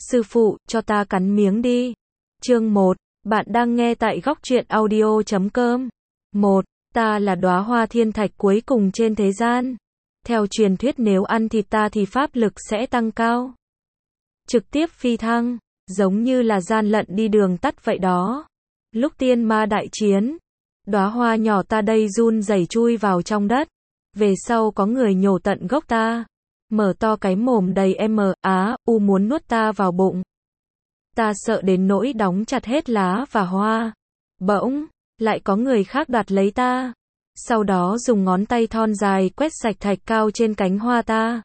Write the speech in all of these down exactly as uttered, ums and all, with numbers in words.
Sư phụ, cho ta cắn miếng đi. Chương một, bạn đang nghe tại góc truyện audio chấm com. một. Ta là đóa hoa thiên thạch cuối cùng trên thế gian. Theo truyền thuyết nếu ăn thịt ta thì pháp lực sẽ tăng cao. Trực tiếp phi thăng, giống như là gian lận đi đường tắt vậy đó. Lúc tiên ma đại chiến, đóa hoa nhỏ ta đây run rẩy chui vào trong đất. Về sau có người nhổ tận gốc ta. Mở to cái mồm đầy M, Á, U muốn nuốt ta vào bụng. Ta sợ đến nỗi đóng chặt hết lá và hoa. Bỗng, lại có người khác đoạt lấy ta. Sau đó dùng ngón tay thon dài quét sạch thạch cao trên cánh hoa ta.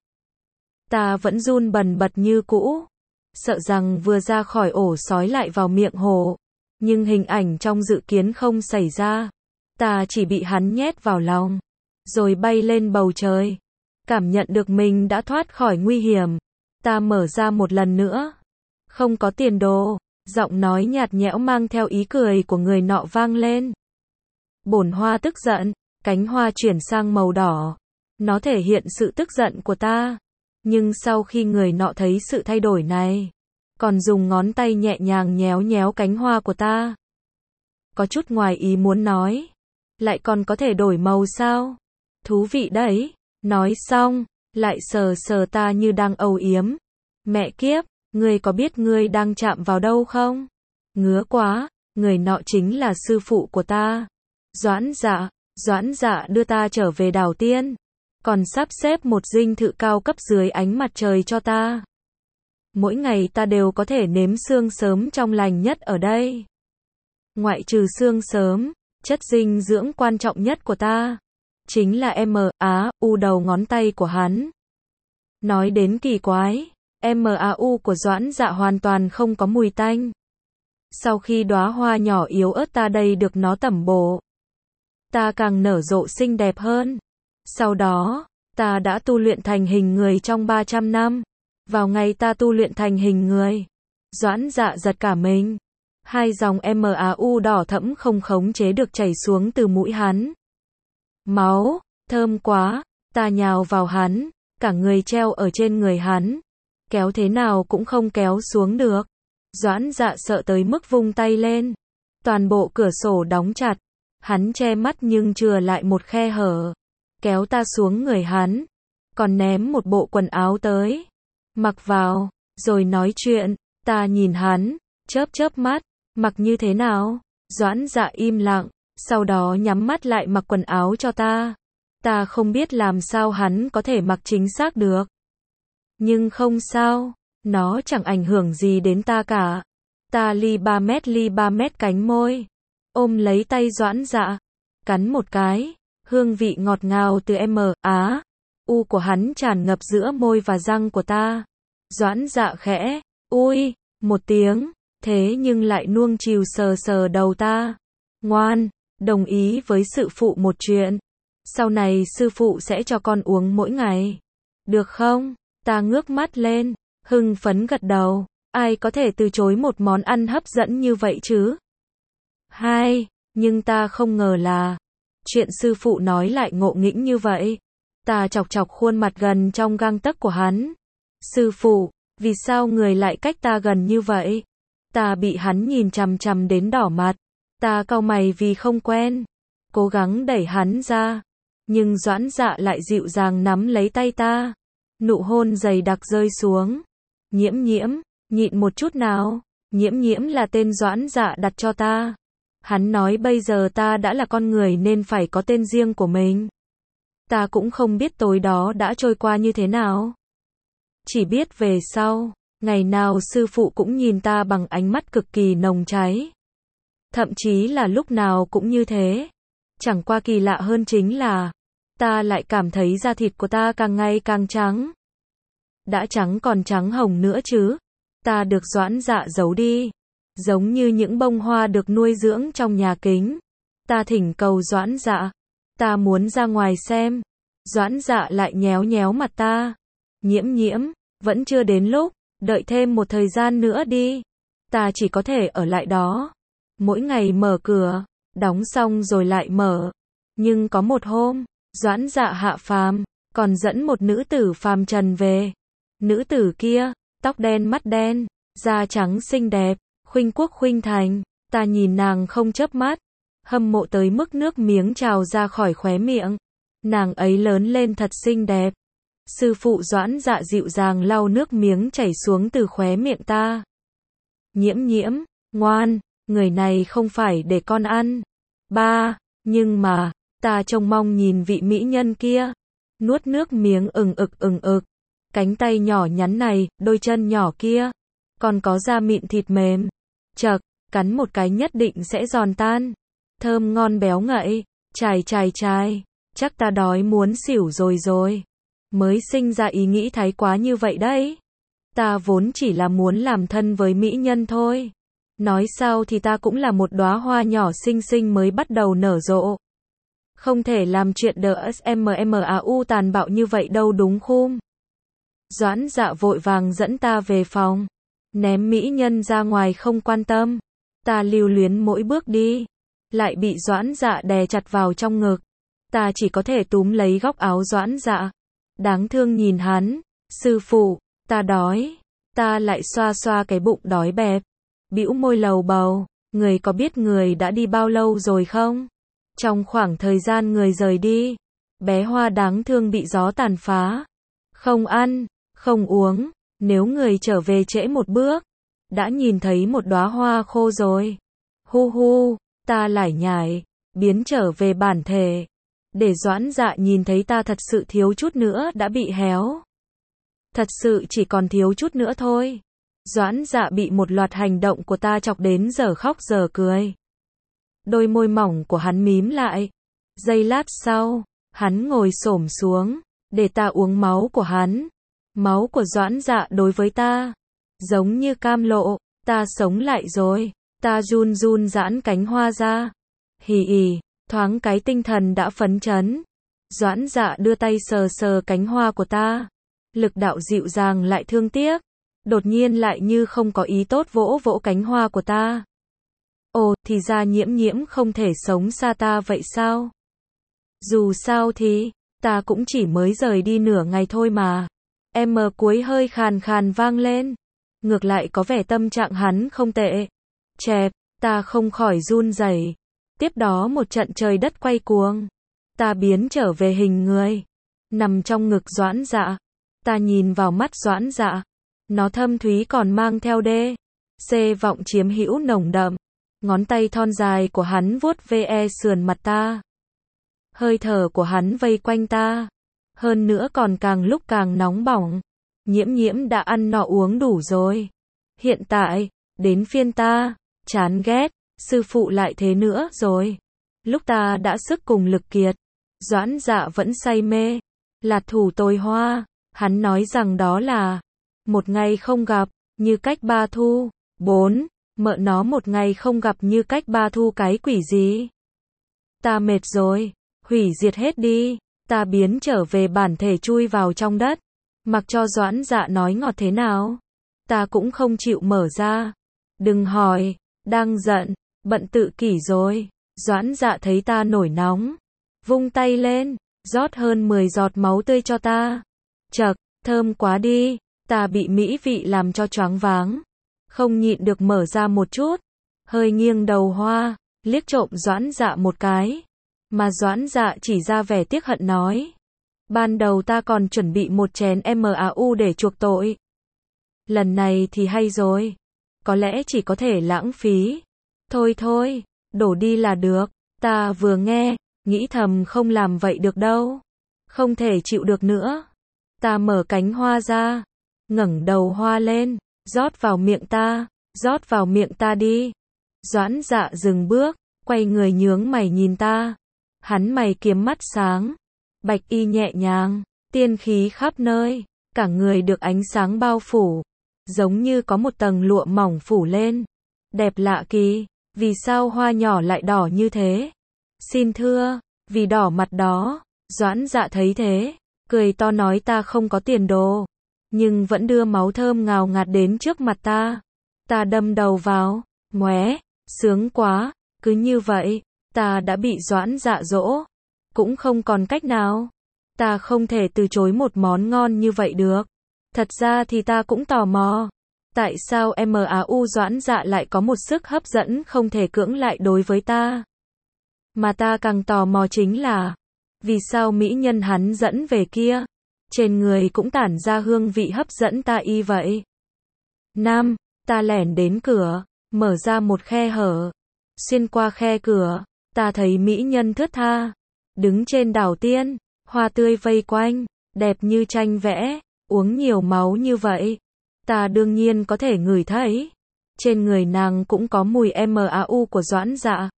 Ta vẫn run bần bật như cũ. Sợ rằng vừa ra khỏi ổ sói lại vào miệng hổ. Nhưng hình ảnh trong dự kiến không xảy ra. Ta chỉ bị hắn nhét vào lòng. Rồi bay lên bầu trời. Cảm nhận được mình đã thoát khỏi nguy hiểm. Ta mở ra một lần nữa. Không có tiền đồ. Giọng nói nhạt nhẽo mang theo ý cười của người nọ vang lên. Bổn hoa tức giận. Cánh hoa chuyển sang màu đỏ. Nó thể hiện sự tức giận của ta. Nhưng sau khi người nọ thấy sự thay đổi này, còn dùng ngón tay nhẹ nhàng nhéo nhéo cánh hoa của ta. Có chút ngoài ý muốn nói. Lại còn có thể đổi màu sao? Thú vị đấy. Nói xong, lại sờ sờ ta như đang âu yếm. Mẹ kiếp, ngươi có biết ngươi đang chạm vào đâu không? Ngứa quá, người nọ chính là sư phụ của ta. Doãn Dạ, Doãn Dạ đưa ta trở về đảo tiên. Còn sắp xếp một dinh thự cao cấp dưới ánh mặt trời cho ta. Mỗi ngày ta đều có thể nếm sương sớm trong lành nhất ở đây. Ngoại trừ sương sớm, chất dinh dưỡng quan trọng nhất của ta chính là M, Á, U đầu ngón tay của hắn. Nói đến kỳ quái, M, A, U của Doãn Dạ hoàn toàn không có mùi tanh. Sau khi đóa hoa nhỏ yếu ớt ta đây được nó tẩm bổ, ta càng nở rộ xinh đẹp hơn. Sau đó, ta đã tu luyện thành hình người trong ba trăm năm. Vào ngày ta tu luyện thành hình người, Doãn Dạ giật cả mình. Hai dòng M, A, U đỏ thẫm không khống chế được chảy xuống từ mũi hắn. Máu, thơm quá, ta nhào vào hắn, cả người treo ở trên người hắn. Kéo thế nào cũng không kéo xuống được. Doãn Dạ sợ tới mức vung tay lên. Toàn bộ cửa sổ đóng chặt. Hắn che mắt nhưng chừa lại một khe hở. Kéo ta xuống người hắn. Còn ném một bộ quần áo tới. Mặc vào, rồi nói chuyện. Ta nhìn hắn, chớp chớp mắt. Mặc như thế nào? Doãn Dạ im lặng. Sau đó nhắm mắt lại mặc quần áo cho ta. Ta không biết làm sao hắn có thể mặc chính xác được. Nhưng không sao, nó chẳng ảnh hưởng gì đến ta cả. Ta ly ba mét ly ba mét cánh môi. Ôm lấy tay Doãn Dạ. Cắn một cái. Hương vị ngọt ngào từ M, Á, U của hắn tràn ngập giữa môi và răng của ta. Doãn Dạ khẽ, ui, một tiếng. Thế nhưng lại nuông chiều sờ sờ đầu ta. Ngoan, đồng ý với sư phụ một chuyện. Sau này sư phụ sẽ cho con uống mỗi ngày. Được không? Ta ngước mắt lên, hưng phấn gật đầu. Ai có thể từ chối một món ăn hấp dẫn như vậy chứ? Hai, nhưng ta không ngờ là chuyện sư phụ nói lại ngộ nghĩnh như vậy. Ta chọc chọc khuôn mặt gần trong gang tấc của hắn. Sư phụ, vì sao người lại cách ta gần như vậy? Ta bị hắn nhìn chằm chằm đến đỏ mặt. Ta cau mày vì không quen. Cố gắng đẩy hắn ra. Nhưng Doãn Dạ lại dịu dàng nắm lấy tay ta. Nụ hôn dày đặc rơi xuống. Nhiễm nhiễm, nhịn một chút nào. Nhiễm nhiễm là tên Doãn Dạ đặt cho ta. Hắn nói bây giờ ta đã là con người nên phải có tên riêng của mình. Ta cũng không biết tối đó đã trôi qua như thế nào. Chỉ biết về sau, ngày nào sư phụ cũng nhìn ta bằng ánh mắt cực kỳ nồng cháy. Thậm chí là lúc nào cũng như thế. Chẳng qua kỳ lạ hơn chính là ta lại cảm thấy da thịt của ta càng ngày càng trắng. Đã trắng còn trắng hồng nữa chứ. Ta được Doãn Dạ giấu đi. Giống như những bông hoa được nuôi dưỡng trong nhà kính. Ta thỉnh cầu Doãn Dạ. Ta muốn ra ngoài xem. Doãn Dạ lại nhéo nhéo mặt ta. Nhiễm nhiễm, vẫn chưa đến lúc. Đợi thêm một thời gian nữa đi. Ta chỉ có thể ở lại đó. Mỗi ngày mở cửa. Đóng xong rồi lại mở. Nhưng có một hôm, Doãn Dạ hạ phàm, còn dẫn một nữ tử phàm trần về. Nữ tử kia, tóc đen mắt đen, da trắng xinh đẹp, khuynh quốc khuynh thành, ta nhìn nàng không chớp mắt, hâm mộ tới mức nước miếng trào ra khỏi khóe miệng. Nàng ấy lớn lên thật xinh đẹp. Sư phụ Doãn Dạ dịu dàng lau nước miếng chảy xuống từ khóe miệng ta. Nhiễm nhiễm, ngoan, người này không phải để con ăn. Ba, nhưng mà, ta trông mong nhìn vị mỹ nhân kia. Nuốt nước miếng ừng ực ừng ực. Cánh tay nhỏ nhắn này, đôi chân nhỏ kia. Còn có da mịn thịt mềm. Chậc, cắn một cái nhất định sẽ giòn tan. Thơm ngon béo ngậy. Chài chài chài. Chắc ta đói muốn xỉu rồi rồi. Mới sinh ra ý nghĩ thái quá như vậy đấy. Ta vốn chỉ là muốn làm thân với mỹ nhân thôi. Nói sao thì ta cũng là một đóa hoa nhỏ xinh xinh mới bắt đầu nở rộ. Không thể làm chuyện DSMMAU tàn bạo như vậy đâu đúng không? Doãn Dạ vội vàng dẫn ta về phòng. Ném mỹ nhân ra ngoài không quan tâm. Ta lưu luyến mỗi bước đi. Lại bị Doãn Dạ đè chặt vào trong ngực. Ta chỉ có thể túm lấy góc áo Doãn Dạ. Đáng thương nhìn hắn. Sư phụ, ta đói. Ta lại xoa xoa cái bụng đói bẹp. Bĩu môi lầu bầu. Người có biết người đã đi bao lâu rồi không? Trong khoảng thời gian người rời đi, bé hoa đáng thương bị gió tàn phá. Không ăn, không uống. Nếu người trở về trễ một bước, đã nhìn thấy một đóa hoa khô rồi. Hu hu, ta lải nhải, biến trở về bản thể. Để Doãn Dạ nhìn thấy ta thật sự thiếu chút nữa đã bị héo. Thật sự chỉ còn thiếu chút nữa thôi. Doãn Dạ bị một loạt hành động của ta chọc đến giờ khóc giờ cười. Đôi môi mỏng của hắn mím lại. Giây lát sau, hắn ngồi xổm xuống, để ta uống máu của hắn. Máu của Doãn Dạ đối với ta, giống như cam lộ, ta sống lại rồi. Ta run run giãn cánh hoa ra. Hì ì, thoáng cái tinh thần đã phấn chấn. Doãn Dạ đưa tay sờ sờ cánh hoa của ta. Lực đạo dịu dàng lại thương tiếc. Đột nhiên lại như không có ý tốt vỗ vỗ cánh hoa của ta. Ồ, thì ra nhiễm nhiễm không thể sống xa ta vậy sao? Dù sao thì, ta cũng chỉ mới rời đi nửa ngày thôi mà. Em mờ cuối hơi khàn khàn vang lên. Ngược lại có vẻ tâm trạng hắn không tệ. Chẹp, ta không khỏi run rẩy. Tiếp đó một trận trời đất quay cuồng. Ta biến trở về hình người. Nằm trong ngực Doãn Dạ. Ta nhìn vào mắt Doãn Dạ. Nó thâm thúy còn mang theo đê. Xê vọng chiếm hữu nồng đậm. Ngón tay thon dài của hắn vuốt ve sườn mặt ta. Hơi thở của hắn vây quanh ta. Hơn nữa còn càng lúc càng nóng bỏng. Nhiễm nhiễm đã ăn no uống đủ rồi. Hiện tại, đến phiên ta. Chán ghét, sư phụ lại thế nữa rồi. Lúc ta đã sức cùng lực kiệt. Doãn Dạ vẫn say mê. Là thủ tôi hoa. Hắn nói rằng đó là một ngày không gặp, như cách ba thu. Bốn. Mợ nó một ngày không gặp như cách ba thu cái quỷ gì. Ta mệt rồi. Hủy diệt hết đi. Ta biến trở về bản thể chui vào trong đất. Mặc cho Doãn Dạ nói ngọt thế nào. Ta cũng không chịu mở ra. Đừng hỏi. Đang giận. Bận tự kỷ rồi. Doãn Dạ thấy ta nổi nóng. Vung tay lên. Rót hơn mười giọt máu tươi cho ta. Chậc, thơm quá đi. Ta bị mỹ vị làm cho choáng váng. Không nhịn được mở ra một chút. Hơi nghiêng đầu hoa. Liếc trộm Doãn Dạ một cái. Mà Doãn Dạ chỉ ra vẻ tiếc hận nói. Ban đầu ta còn chuẩn bị một chén mau để chuộc tội. Lần này thì hay rồi. Có lẽ chỉ có thể lãng phí. Thôi thôi, đổ đi là được. Ta vừa nghe, nghĩ thầm không làm vậy được đâu. Không thể chịu được nữa. Ta mở cánh hoa ra. Ngẩng đầu hoa lên. Rót vào miệng ta. Rót vào miệng ta đi. Doãn Dạ dừng bước. Quay người nhướng mày nhìn ta. Hắn mày kiếm mắt sáng. Bạch y nhẹ nhàng. Tiên khí khắp nơi. Cả người được ánh sáng bao phủ. Giống như có một tầng lụa mỏng phủ lên. Đẹp lạ kỳ. Vì sao hoa nhỏ lại đỏ như thế? Xin thưa. Vì đỏ mặt đó. Doãn Dạ thấy thế. Cười to nói ta không có tiền đồ. Nhưng vẫn đưa máu thơm ngào ngạt đến trước mặt ta. Ta đâm đầu vào. Ngoé. Sướng quá. Cứ như vậy. Ta đã bị Doãn Dạ dỗ. Cũng không còn cách nào. Ta không thể từ chối một món ngon như vậy được. Thật ra thì ta cũng tò mò. Tại sao Mau Doãn Dạ lại có một sức hấp dẫn không thể cưỡng lại đối với ta? Mà ta càng tò mò chính là, vì sao mỹ nhân hắn dẫn về kia, trên người cũng tản ra hương vị hấp dẫn ta y vậy? Nam, ta lẻn đến cửa, mở ra một khe hở. Xuyên qua khe cửa, ta thấy mỹ nhân thướt tha, đứng trên đảo tiên, hoa tươi vây quanh, đẹp như tranh vẽ, uống nhiều máu như vậy. Ta đương nhiên có thể ngửi thấy. Trên người nàng cũng có mùi Mau của Doãn Dạ.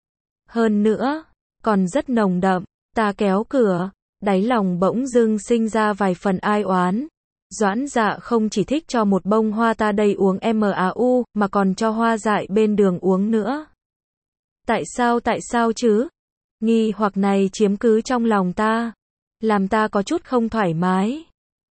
Hơn nữa, còn rất nồng đậm. Ta kéo cửa, đáy lòng bỗng dưng sinh ra vài phần ai oán. Doãn Dạ không chỉ thích cho một bông hoa ta đây uống Mau, mà còn cho hoa dại bên đường uống nữa. Tại sao tại sao chứ? Nghi hoặc này chiếm cứ trong lòng ta, làm ta có chút không thoải mái.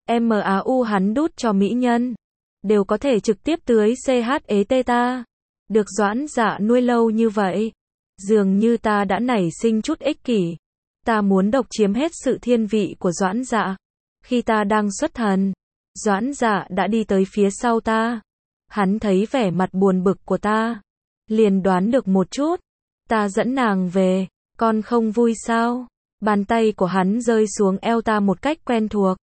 Mau hắn đút cho mỹ nhân, đều có thể trực tiếp tưới chat ta. Được Doãn Dạ nuôi lâu như vậy, dường như ta đã nảy sinh chút ích kỷ. Ta muốn độc chiếm hết sự thiên vị của Doãn Dạ. Khi ta đang xuất thần, Doãn Dạ đã đi tới phía sau ta. Hắn thấy vẻ mặt buồn bực của ta, liền đoán được một chút. Ta dẫn nàng về, con không vui sao? Bàn tay của hắn rơi xuống eo ta một cách quen thuộc.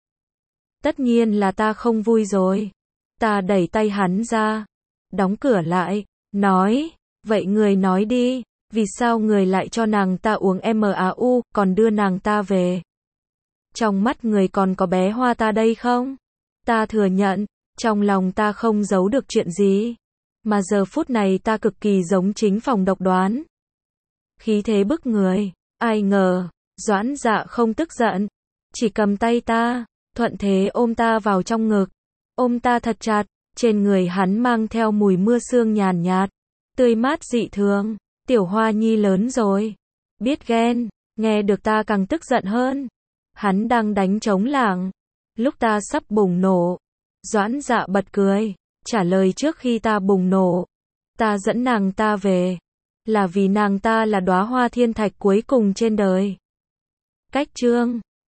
Tất nhiên là ta không vui rồi. Ta đẩy tay hắn ra, đóng cửa lại, nói, vậy người nói đi, vì sao người lại cho nàng ta uống Mau, còn đưa nàng ta về? Trong mắt người còn có bé hoa ta đây không? Ta thừa nhận, trong lòng ta không giấu được chuyện gì, mà giờ phút này ta cực kỳ giống chính phòng độc đoán. Khí thế bức người, ai ngờ, Doãn Dạ không tức giận, chỉ cầm tay ta, thuận thế ôm ta vào trong ngực, ôm ta thật chặt, trên người hắn mang theo mùi mưa sương nhàn nhạt, tươi mát dị thường. Tiểu Hoa Nhi lớn rồi, biết ghen, nghe được ta càng tức giận hơn. Hắn đang đánh trống lảng, lúc ta sắp bùng nổ, Doãn Dạ bật cười, trả lời trước khi ta bùng nổ. Ta dẫn nàng ta về, là vì nàng ta là đóa hoa thiên thạch cuối cùng trên đời. Cách chương